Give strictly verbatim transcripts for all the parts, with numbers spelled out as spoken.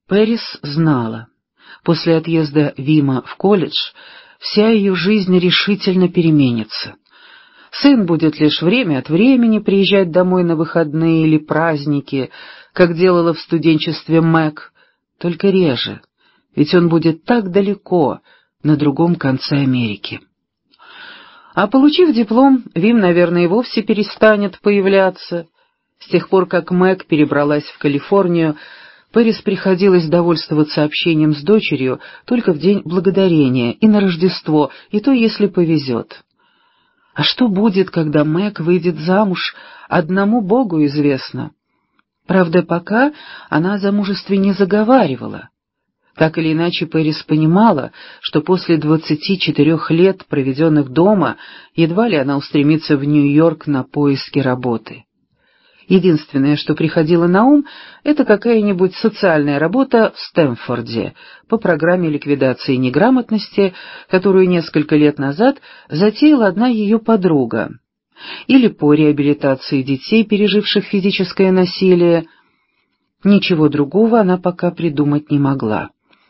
Пэрис знала, после отъезда Вима в колледж вся ее жизнь решительно переменится. Сын будет лишь время от времени приезжать домой на выходные или праздники, как делала в студенчестве Мэг, только реже, ведь он будет так далеко, на другом конце Америки. А получив диплом, Вим, наверное, и вовсе перестанет появляться. С тех пор, как Мэг перебралась в Калифорнию, Пэрис приходилось довольствоваться общением с дочерью только в День Благодарения и на Рождество, и то, если повезет. А что будет, когда Мэг выйдет замуж, одному Богу известно. Правда, пока она о замужестве не заговаривала. Так или иначе, Пэрис понимала, что после двадцати четырех лет, проведенных дома, едва ли она устремится в Нью-Йорк на поиски работы. Единственное, что приходило на ум, это какая-нибудь социальная работа в Стэнфорде по программе ликвидации неграмотности, которую несколько лет назад затеяла одна ее подруга, или по реабилитации детей, переживших физическое насилие. Ничего другого она пока придумать не могла.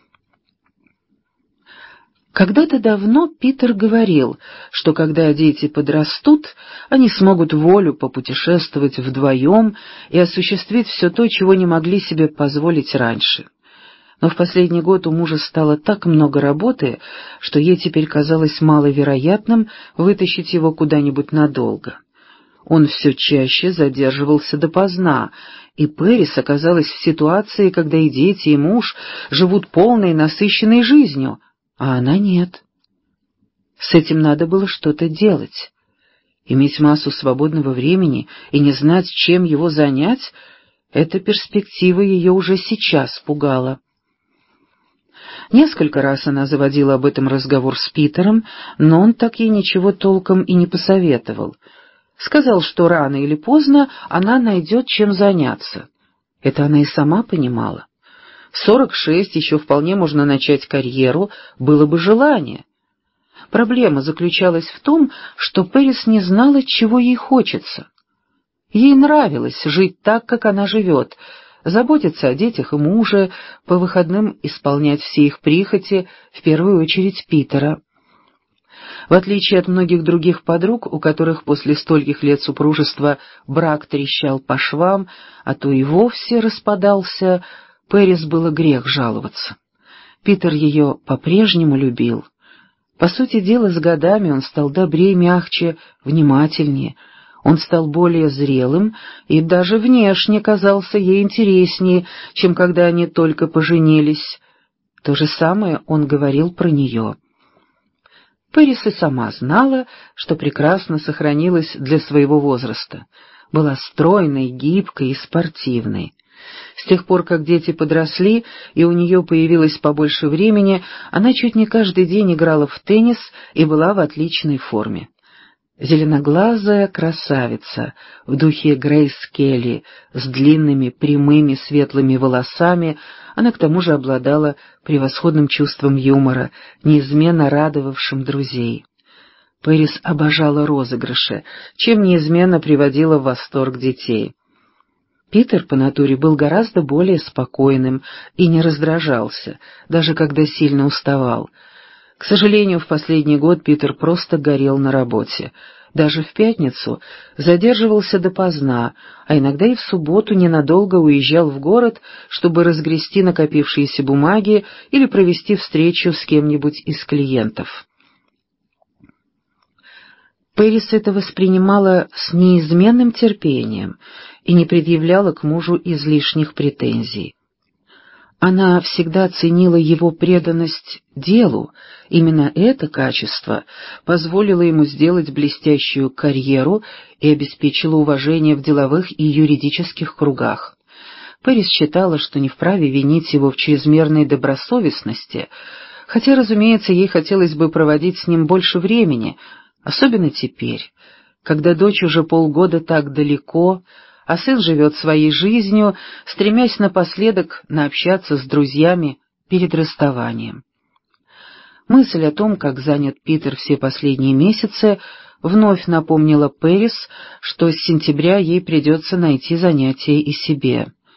Когда-то давно Питер говорил, что когда дети подрастут, они смогут волю попутешествовать вдвоем и осуществить все то, чего не могли себе позволить раньше. Но в последний год у мужа стало так много работы, что ей теперь казалось маловероятным вытащить его куда-нибудь надолго. Он все чаще задерживался допоздна, и Пэрис оказалась в ситуации, когда и дети, и муж живут полной насыщенной жизнью, а она нет. С этим надо было что-то делать. Иметь массу свободного времени и не знать, чем его занять, эта перспектива ее уже сейчас пугала. Несколько раз она заводила об этом разговор с Питером, но он так ей ничего толком и не посоветовал. Сказал, что рано или поздно она найдет чем заняться. Это она и сама понимала. В сорок шесть еще вполне можно начать карьеру, было бы желание. Проблема заключалась в том, что Пэрис не знала, чего ей хочется. Ей нравилось жить так, как она живет, заботиться о детях и муже, по выходным исполнять все их прихоти, в первую очередь Питера. В отличие от многих других подруг, у которых после стольких лет супружества брак трещал по швам, а то и вовсе распадался, Пэрис было грех жаловаться. Питер ее по-прежнему любил. По сути дела, с годами он стал добрее, мягче, внимательнее. Он стал более зрелым и даже внешне казался ей интереснее, чем когда они только поженились. То же самое он говорил про нее. Пэрис и сама знала, что прекрасно сохранилась для своего возраста. Была стройной, гибкой и спортивной. С тех пор, как дети подросли и у нее появилось побольше времени, она чуть не каждый день играла в теннис и была в отличной форме. Зеленоглазая красавица в духе Грейс Келли, с длинными, прямыми, светлыми волосами, она к тому же обладала превосходным чувством юмора, неизменно радовавшим друзей. Пэрис обожала розыгрыши, чем неизменно приводила в восторг детей. Питер по натуре был гораздо более спокойным и не раздражался, даже когда сильно уставал. К сожалению, в последний год Питер просто горел на работе. Даже в пятницу задерживался допоздна, а иногда и в субботу ненадолго уезжал в город, чтобы разгрести накопившиеся бумаги или провести встречу с кем-нибудь из клиентов. Пэрис это воспринимала с неизменным терпением и не предъявляла к мужу излишних претензий. Она всегда ценила его преданность делу, именно это качество позволило ему сделать блестящую карьеру и обеспечило уважение в деловых и юридических кругах. Пэрис считала, что не вправе винить его в чрезмерной добросовестности, хотя, разумеется, ей хотелось бы проводить с ним больше времени, особенно теперь, когда дочь уже полгода так далеко, а сын живет своей жизнью, стремясь напоследок наобщаться с друзьями перед расставанием. Мысль о том, как занят Питер все последние месяцы, вновь напомнила Пэрис, что с сентября ей придется найти занятие и себе.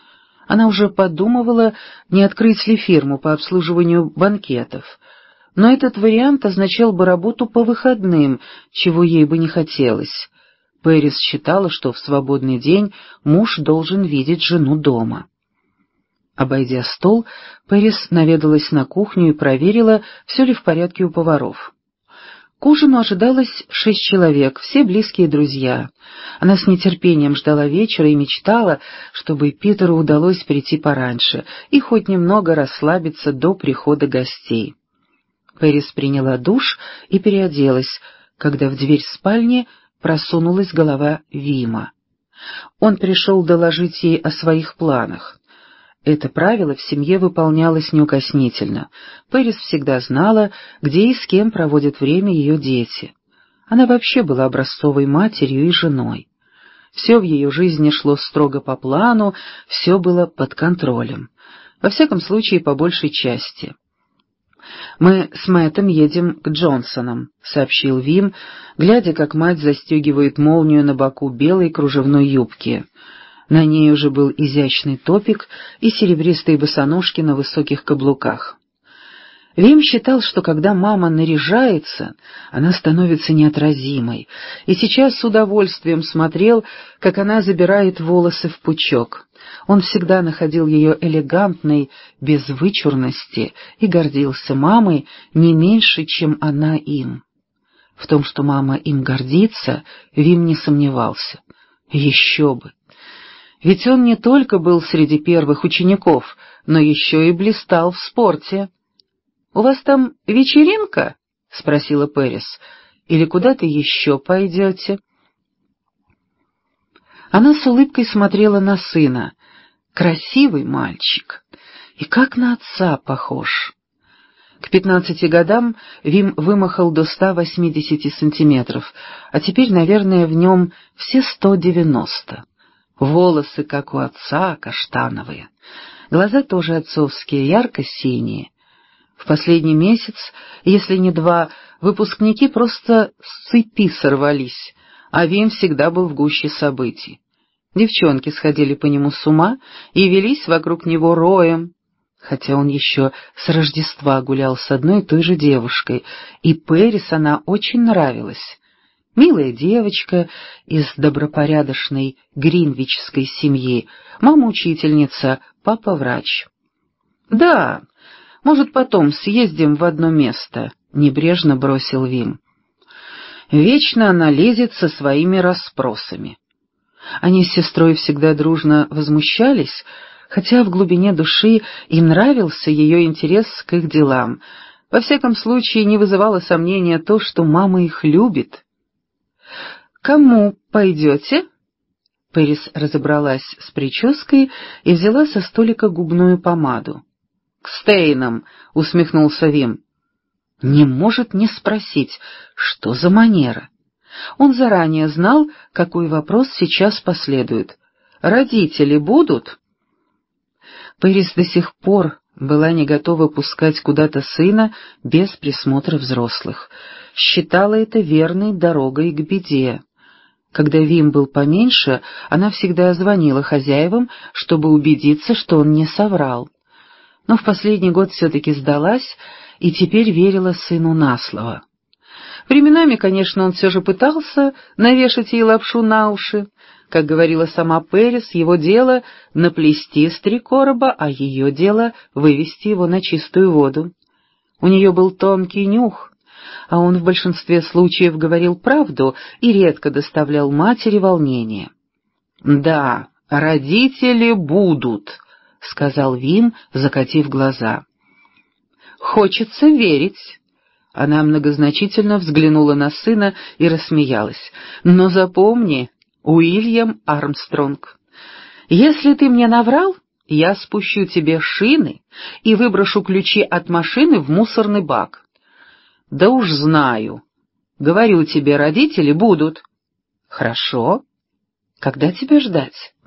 Она уже подумывала, не открыть ли фирму по обслуживанию банкетов, но этот вариант означал бы работу по выходным, чего ей бы не хотелось. Пэрис считала, что в свободный день муж должен видеть жену дома. Обойдя стол, Пэрис наведалась на кухню и проверила, все ли в порядке у поваров. К ужину ожидалось шесть человек, все близкие друзья. Она с нетерпением ждала вечера и мечтала, чтобы Питеру удалось прийти пораньше и хоть немного расслабиться до прихода гостей. Пэрис приняла душ и переоделась, когда в дверь спальни просунулась голова Вима. Он пришел доложить ей о своих планах. Это правило в семье выполнялось неукоснительно. Пэрис всегда знала, где и с кем проводят время ее дети. Она вообще была образцовой матерью и женой. Все в ее жизни шло строго по плану, все было под контролем. Во всяком случае, по большей части. «Мы с Мэттом едем к Джонсонам», — сообщил Вим, глядя, как мать застегивает молнию на боку белой кружевной юбки. На ней уже был изящный топик и серебристые босоножки на высоких каблуках. Вим считал, что когда мама наряжается, она становится неотразимой, и сейчас с удовольствием смотрел, как она забирает волосы в пучок. Он всегда находил ее элегантной, без вычурности, и гордился мамой не меньше, чем она им. В том, что мама им гордится, Вим не сомневался. Еще бы! Ведь он не только был среди первых учеников, но еще и блистал в спорте. «У вас там вечеринка?» — спросила Пэрис. «Или куда-то еще пойдете?» Она с улыбкой смотрела на сына. Красивый мальчик. И как на отца похож. К пятнадцати годам Вим вымахал до ста восьмидесяти сантиметров, а теперь, наверное, в нем все сто девяносто. Волосы, как у отца, каштановые. Глаза тоже отцовские, ярко-синие. В последний месяц, если не два, выпускники просто с цепи сорвались, а Вим всегда был в гуще событий. Девчонки сходили по нему с ума и велись вокруг него роем, хотя он еще с Рождества гулял с одной и той же девушкой, и Пэрис она очень нравилась. Милая девочка из добропорядочной гринвичской семьи, мама учительница, папа врач. «Да, может, потом съездим в одно место», — небрежно бросил Вим. Вечно она лезет со своими расспросами. Они с сестрой всегда дружно возмущались, хотя в глубине души им нравился ее интерес к их делам. Во всяком случае, не вызывало сомнения то, что мама их любит. «Кому пойдете?» Пэрис разобралась с прической и взяла со столика губную помаду. «К Стейнам», — усмехнулся Вим. Не может не спросить, что за манера. Он заранее знал, какой вопрос сейчас последует. «Родители будут?» Пэрис до сих пор была не готова пускать куда-то сына без присмотра взрослых. Считала это верной дорогой к беде. Когда Вим был поменьше, она всегда звонила хозяевам, чтобы убедиться, что он не соврал. Но в последний год все-таки сдалась и теперь верила сыну на слово. Временами, конечно, он все же пытался навешать ей лапшу на уши. Как говорила сама Пэрис, его дело — наплести с три короба, а ее дело — вывести его на чистую воду. У нее был тонкий нюх, а он в большинстве случаев говорил правду и редко доставлял матери волнения. «Да, родители будут», — сказал Вим, закатив глаза. «Хочется верить». Она многозначительно взглянула на сына и рассмеялась. «Но запомни, Уильям Армстронг, если ты мне наврал, я спущу тебе шины и выброшу ключи от машины в мусорный бак». «Да уж знаю. Говорю тебе, родители будут». «Хорошо. Когда тебя ждать?»